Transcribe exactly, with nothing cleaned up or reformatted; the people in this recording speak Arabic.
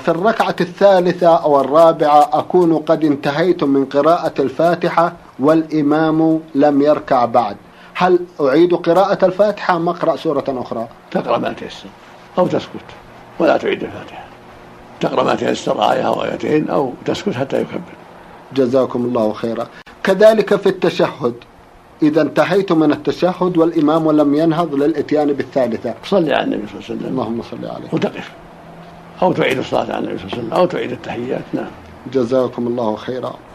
في الركعة الثالثة أو الرابعة أكون قد انتهيت من قراءة الفاتحة والإمام لم يركع بعد، هل أعيد قراءة الفاتحة أم أقرأ سورة أخرى؟ تقرأ ما تيسر أو تسكت ولا تعيد الفاتحة، تقرأ ما تيسر آية أو آيتين أو تسكت حتى يكبر. جزاكم الله خيرا. كذلك في التشهد، إذا انتهيت من التشهد والإمام لم ينهض للإتيان بالثالثة، صلي على النبي صلى الله عليه وسلم، اللهم صل عليه، وتقف أو تعيد الصلاة على النبي صلى الله عليه وسلم أو تعيد التحيات. نعم. جزاكم الله خيرا.